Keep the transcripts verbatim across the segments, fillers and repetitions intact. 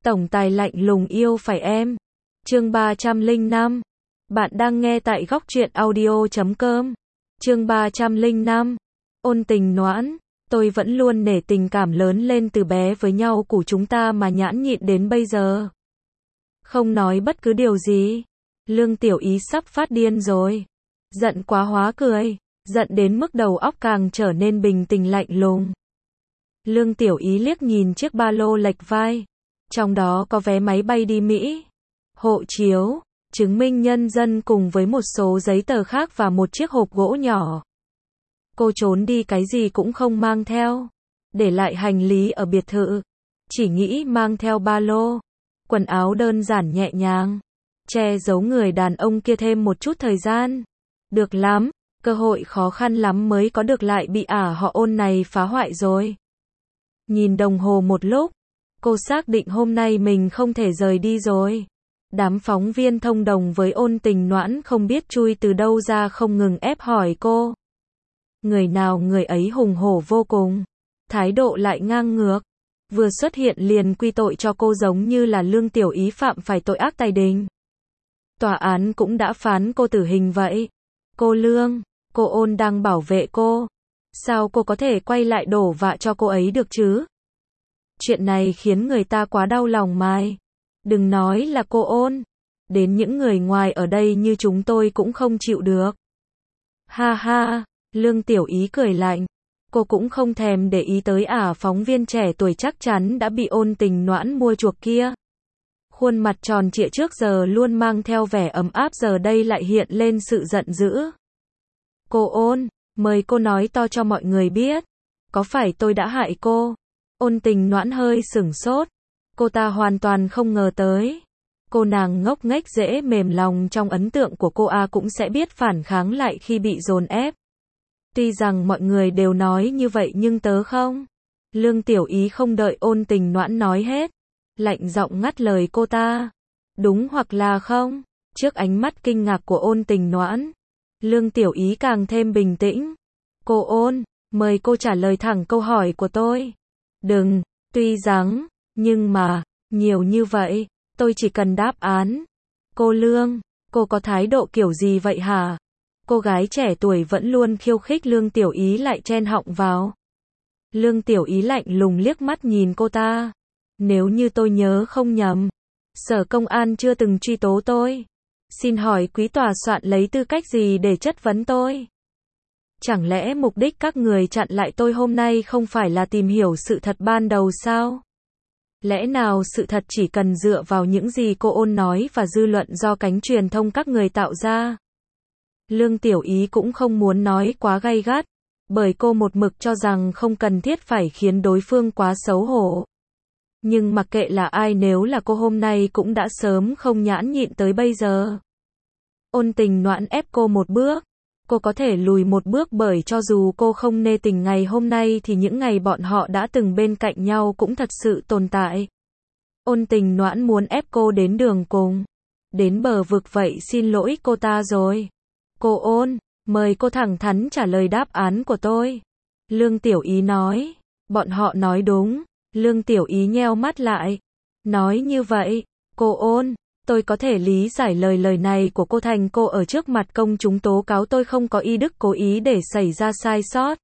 Tổng tài lạnh lùng yêu phải em. Chương ba trăm lẻ năm. Bạn đang nghe tại góc truyện audio chấm com. Chương ba trăm lẻ năm. Ôn Tình Noãn, tôi vẫn luôn nể tình cảm lớn lên từ bé với nhau của chúng ta mà nhãn nhịn đến bây giờ. Không nói bất cứ điều gì. Lương Tiểu Ý sắp phát điên rồi. Giận quá hóa cười, giận đến mức đầu óc càng trở nên bình tĩnh lạnh lùng. Lương Tiểu Ý liếc nhìn chiếc ba lô lệch vai. Trong đó có vé máy bay đi Mỹ, hộ chiếu, chứng minh nhân dân cùng với một số giấy tờ khác và một chiếc hộp gỗ nhỏ. Cô trốn đi cái gì cũng không mang theo, để lại hành lý ở biệt thự. Chỉ nghĩ mang theo ba lô, quần áo đơn giản nhẹ nhàng, che giấu người đàn ông kia thêm một chút thời gian. Được lắm, cơ hội khó khăn lắm mới có được lại bị ả họ Ôn này phá hoại rồi. Nhìn đồng hồ một lúc, cô xác định hôm nay mình không thể rời đi rồi. Đám phóng viên thông đồng với Ôn Tình Noãn không biết chui từ đâu ra không ngừng ép hỏi cô. Người nào người ấy hùng hổ vô cùng, thái độ lại ngang ngược. Vừa xuất hiện liền quy tội cho cô giống như là Lương Tiểu Ý phạm phải tội ác tài đình. Tòa án cũng đã phán cô tử hình vậy. Cô Lương, cô Ôn đang bảo vệ cô. Sao cô có thể quay lại đổ vạ cho cô ấy được chứ? Chuyện này khiến người ta quá đau lòng mai. Đừng nói là cô Ôn, đến những người ngoài ở đây như chúng tôi cũng không chịu được. Ha ha, Lương Tiểu Ý cười lạnh. Cô cũng không thèm để ý tới ả phóng viên trẻ tuổi chắc chắn đã bị Ôn Tình Noãn mua chuộc kia. Khuôn mặt tròn trịa trước giờ luôn mang theo vẻ ấm áp giờ đây lại hiện lên sự giận dữ. Cô Ôn, mời cô nói to cho mọi người biết. Có phải tôi đã hại cô? Ôn Tình Noãn hơi sửng sốt. Cô ta hoàn toàn không ngờ tới. Cô nàng ngốc nghếch dễ mềm lòng trong ấn tượng của cô A cũng sẽ biết phản kháng lại khi bị dồn ép. Tuy rằng mọi người đều nói như vậy nhưng tớ không. Lương Tiểu Ý không đợi Ôn Tình Noãn nói hết, lạnh giọng ngắt lời cô ta. Đúng hoặc là không? Trước ánh mắt kinh ngạc của Ôn Tình Noãn, Lương Tiểu Ý càng thêm bình tĩnh. Cô Ôn, mời cô trả lời thẳng câu hỏi của tôi. Đừng, tuy rằng, nhưng mà, nhiều như vậy, tôi chỉ cần đáp án. Cô Lương, cô có thái độ kiểu gì vậy hả? Cô gái trẻ tuổi vẫn luôn khiêu khích Lương Tiểu Ý lại chen họng vào. Lương Tiểu Ý lạnh lùng liếc mắt nhìn cô ta. Nếu như tôi nhớ không nhầm, Sở Công an chưa từng truy tố tôi. Xin hỏi quý tòa soạn lấy tư cách gì để chất vấn tôi? Chẳng lẽ mục đích các người chặn lại tôi hôm nay không phải là tìm hiểu sự thật ban đầu sao? Lẽ nào sự thật chỉ cần dựa vào những gì cô Ôn nói và dư luận do cánh truyền thông các người tạo ra? Lương Tiểu Ý cũng không muốn nói quá gay gắt, bởi cô một mực cho rằng không cần thiết phải khiến đối phương quá xấu hổ. Nhưng mặc kệ là ai nếu là cô hôm nay cũng đã sớm không nhãn nhịn tới bây giờ. Ôn Tình Noãn ép cô một bước. Cô có thể lùi một bước bởi cho dù cô không nê tình ngày hôm nay thì những ngày bọn họ đã từng bên cạnh nhau cũng thật sự tồn tại. Ôn Tình Noãn muốn ép cô đến đường cùng, đến bờ vực vậy xin lỗi cô ta rồi. Cô Ôn, mời cô thẳng thắn trả lời đáp án của tôi. Lương Tiểu Ý nói. Bọn họ nói đúng. Lương Tiểu Ý nheo mắt lại. Nói như vậy, cô Ôn, tôi có thể lý giải lời lời này của cô thành cô ở trước mặt công chúng tố cáo tôi không có ý đức cố ý để xảy ra sai sót.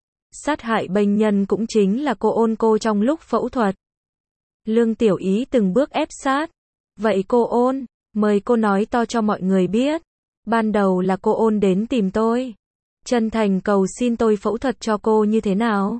Sát hại bệnh nhân cũng chính là cô Ôn cô trong lúc phẫu thuật. Lương Tiểu Ý từng bước ép sát. Vậy cô Ôn, mời cô nói to cho mọi người biết. Ban đầu là cô Ôn đến tìm tôi, chân thành cầu xin tôi phẫu thuật cho cô như thế nào?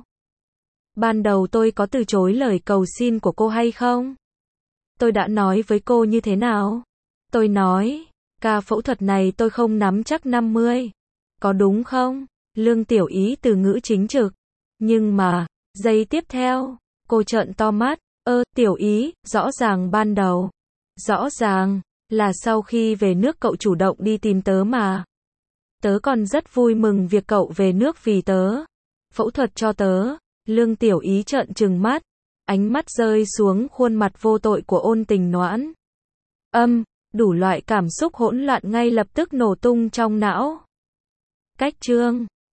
Ban đầu tôi có từ chối lời cầu xin của cô hay không? Tôi đã nói với cô như thế nào? Tôi nói, ca phẫu thuật này tôi không nắm chắc năm mươi. Có đúng không? Lương Tiểu Ý từ ngữ chính trực. Nhưng mà, giây tiếp theo, cô trợn to mắt. Ơ, Tiểu Ý, rõ ràng ban đầu. Rõ ràng, là sau khi về nước cậu chủ động đi tìm tớ mà. Tớ còn rất vui mừng việc cậu về nước vì tớ. Phẫu thuật cho tớ. Lương Tiểu Ý trợn trừng mắt. Ánh mắt rơi xuống khuôn mặt vô tội của Ôn Tình Noãn. Âm, đủ loại cảm xúc hỗn loạn ngay lập tức nổ tung trong não. Cách chương